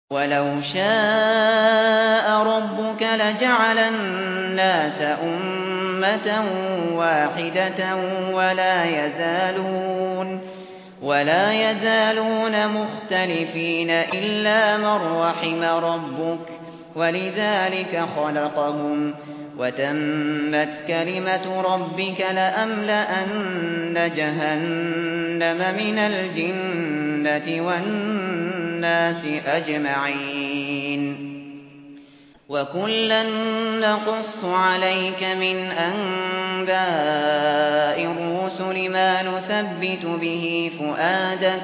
وَلَوْ شَاءَ رَبُّكَ لَجَعَلَ النَّاسَ أُمَّةً وَاحِدَةً وَلَا يَزَالُونَ مُخْتَلِفِينَ إِلَّا مَن رَّحِمَ رَبُّكَ وَلِذَلِكَ خَلَقَهُمْ وَتَمَّتْ كَلِمَةُ رَبِّكَ لَأَمْلَأَنَّ جَهَنَّمَ مِنَ الْجِنَّةِ وَالنَّاسِ أَجْمَعِينَ وَكُلًّا نَّقُصُّ عَلَيْكَ مِنْ أَنبَاءِ الرُّسُلِ مَا نُثَبِّتُ بِهِ فُؤَادَكَ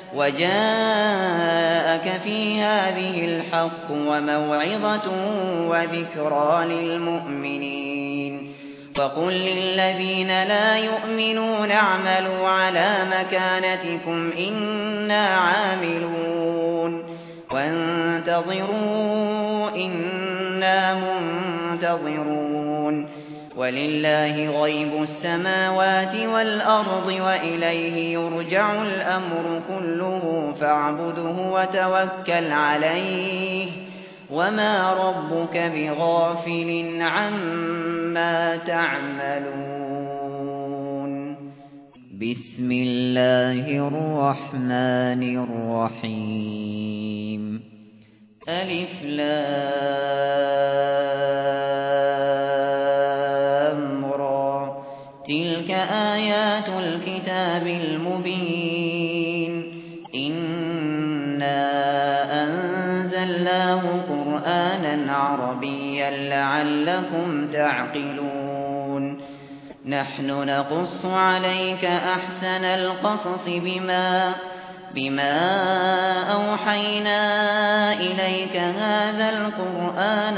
وَجَاءَكَ فِي هَٰذِهِ الْحَقُّ وَمَوْعِظَةٌ وَذِكْرَىٰ لِلْمُؤْمِنِينَ وَقُل لِّلَّذِينَ لَا يُؤْمِنُونَ اعْمَلُوا عَلَىٰ مَكَانَتِكُمْ إِنَّا عَامِلُونَ وَانتَظِرُوا إِنَّا مُنتَظِرُونَ وَلِلَّهِ غَيْبُ السَّمَاوَاتِ وَالْأَرْضِ وَإِلَيْهِ يُرْجَعُ الْأَمْرُ كُلُّهُ فَاعْبُدْهُ وَتَوَكَّلْ عَلَيْهِ وَمَا رَبُّكَ بِغَافِلٍ عَمَّا تَعْمَلُونَ بِسْمِ اللَّهِ الرَّحْمَٰنِ الرَّحِيمِ أَلِفْ لَامْ رَا تِلْكَ آيَاتُ الْكِتَابِ الْمُبِينِ إِنَّا أَنزَلْنَاهُ قُرْآنًا عَرَبِيًّا لَّعَلَّكُمْ تَعْقِلُونَ نَحْنُ نَقُصُّ عَلَيْكَ أَحْسَنَ الْقَصَصِ بما أوحينا إليك هذا القرآن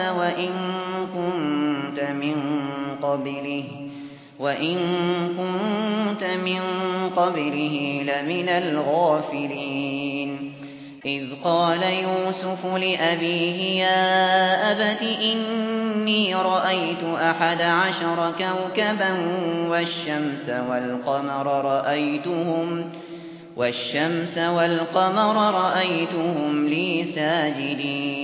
وإن كنت من قبله لمن الغافلين إذ قال يوسف لأبيه يا أبت إني رأيت 11 كوكبا والشمس والقمر رأيتهم لي ساجدين